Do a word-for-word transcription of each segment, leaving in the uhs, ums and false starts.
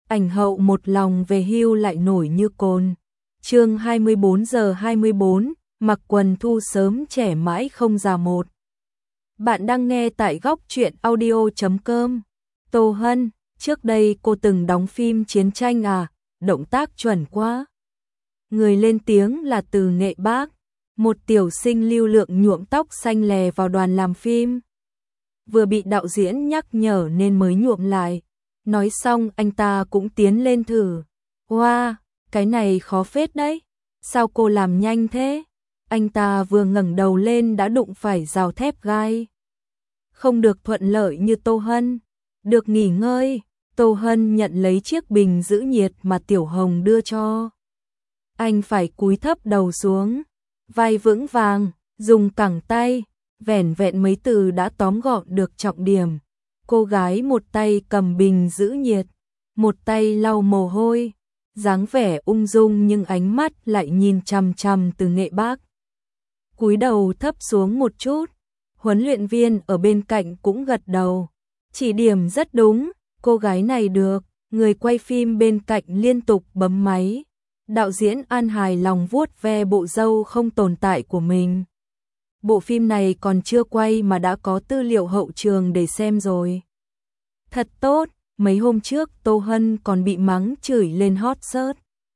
ảnh hậu một lòng về hưu lại nổi như cồn. Chương hai mươi bốn giờ hai mươi bốn, mặc quần thu sớm trẻ mãi không già một. Bạn đang nghe tại góc truyện audio chấm com. Tô Hân, trước đây cô từng đóng phim chiến tranh à, động tác chuẩn quá. Người lên tiếng là Từ Nghệ Bác, một tiểu sinh lưu lượng nhuộm tóc xanh lè vào đoàn làm phim. Vừa bị đạo diễn nhắc nhở nên mới nhuộm lại. Nói xong anh ta cũng tiến lên thử. Wow, cái này khó phết đấy. Sao cô làm nhanh thế? Anh ta vừa ngẩng đầu lên đã đụng phải rào thép gai. Không được thuận lợi như Tô Hân. Được nghỉ ngơi, Tô Hân nhận lấy chiếc bình giữ nhiệt mà Tiểu Hồng đưa cho. Anh phải cúi thấp đầu xuống, vai vững vàng, dùng cẳng tay, vẻn vẹn mấy từ đã tóm gọn được trọng điểm. Cô gái một tay cầm bình giữ nhiệt, một tay lau mồ hôi, dáng vẻ ung dung nhưng ánh mắt lại nhìn chằm chằm Từ Nghệ Bác. Cúi đầu thấp xuống một chút, huấn luyện viên ở bên cạnh cũng gật đầu. Chỉ điểm rất đúng, cô gái này được. Người quay phim bên cạnh liên tục bấm máy. Đạo diễn An hài lòng vuốt ve bộ râu không tồn tại của mình. Bộ phim này còn chưa quay mà đã có tư liệu hậu trường để xem rồi. Thật tốt, mấy hôm trước Tô Hân còn bị mắng chửi lên hot search.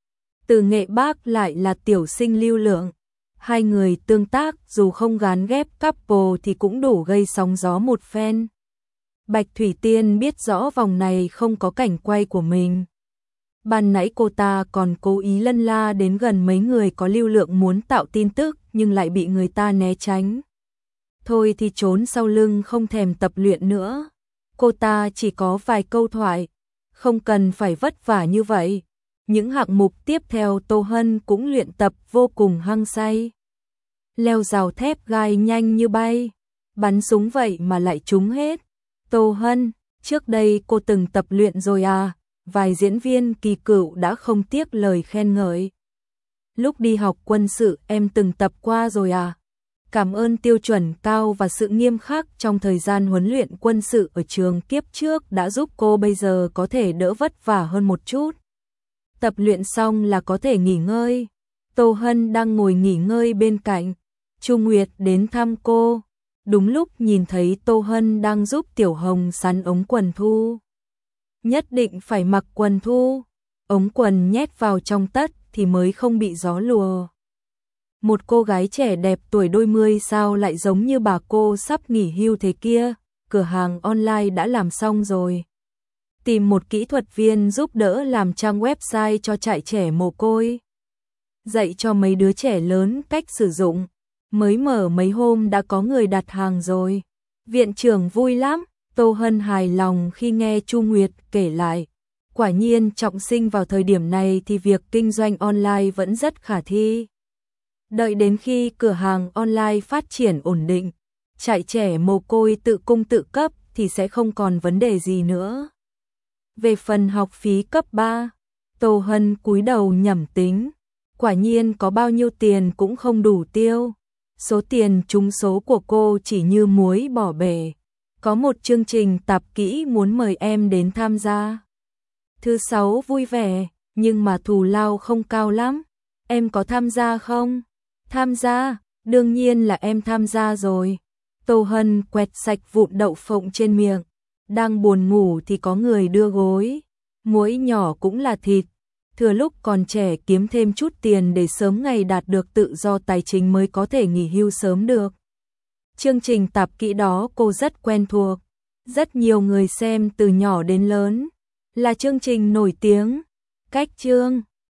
Từ Nghệ Bác lại là tiểu sinh lưu lượng. Hai người tương tác dù không gán ghép couple thì cũng đủ gây sóng gió một phen. Bạch Thủy Tiên biết rõ vòng này không có cảnh quay của mình. Ban nãy cô ta còn cố ý lân la đến gần mấy người có lưu lượng muốn tạo tin tức nhưng lại bị người ta né tránh. Thôi thì trốn sau lưng không thèm tập luyện nữa. Cô ta chỉ có vài câu thoại, không cần phải vất vả như vậy. Những hạng mục tiếp theo Tô Hân cũng luyện tập vô cùng hăng say. Leo rào thép gai nhanh như bay, bắn súng vậy mà lại trúng hết. Tô Hân, trước đây cô từng tập luyện rồi à? Vài diễn viên kỳ cựu đã không tiếc lời khen ngợi. Lúc đi học quân sự em từng tập qua rồi à? Cảm ơn tiêu chuẩn cao và sự nghiêm khắc trong thời gian huấn luyện quân sự ở trường kiếp trước đã giúp cô bây giờ có thể đỡ vất vả hơn một chút. Tập luyện xong là có thể nghỉ ngơi. Tô Hân đang ngồi nghỉ ngơi bên cạnh. Chu Nguyệt đến thăm cô. Đúng lúc nhìn thấy Tô Hân đang giúp Tiểu Hồng sắn ống quần thu. Nhất định phải mặc quần thu. Ống quần nhét vào trong tất thì mới không bị gió lùa. Một cô gái trẻ đẹp tuổi đôi mươi sao lại giống như bà cô sắp nghỉ hưu thế kia. Cửa hàng online đã làm xong rồi. Tìm một kỹ thuật viên giúp đỡ làm trang website cho trại trẻ mồ côi. Dạy cho mấy đứa trẻ lớn cách sử dụng. Mới mở mấy hôm đã có người đặt hàng rồi. Viện trưởng vui lắm. Tô Hân hài lòng khi nghe Chu Nguyệt kể lại. Quả nhiên trọng sinh vào thời điểm này thì việc kinh doanh online vẫn rất khả thi. Đợi đến khi cửa hàng online phát triển ổn định, trại trẻ mồ côi tự cung tự cấp thì sẽ không còn vấn đề gì nữa. Về phần học phí cấp ba, Tô Hân cúi đầu nhẩm tính. Quả nhiên có bao nhiêu tiền cũng không đủ tiêu. Số tiền trúng số của cô chỉ như muối bỏ bể. Có một chương trình tạp kỹ muốn mời em đến tham gia. Thứ sáu vui vẻ, nhưng mà thù lao không cao lắm. Em có tham gia không? Tham gia, đương nhiên là em tham gia rồi. Tô Hân quẹt sạch vụn đậu phộng trên miệng. Đang buồn ngủ thì có người đưa gối. Muỗi nhỏ cũng là thịt. Thừa lúc còn trẻ kiếm thêm chút tiền để sớm ngày đạt được tự do tài chính mới có thể nghỉ hưu sớm được. Chương trình tạp kỹ đó cô rất quen thuộc. Rất nhiều người xem từ nhỏ đến lớn. Là chương trình nổi tiếng. Cách chương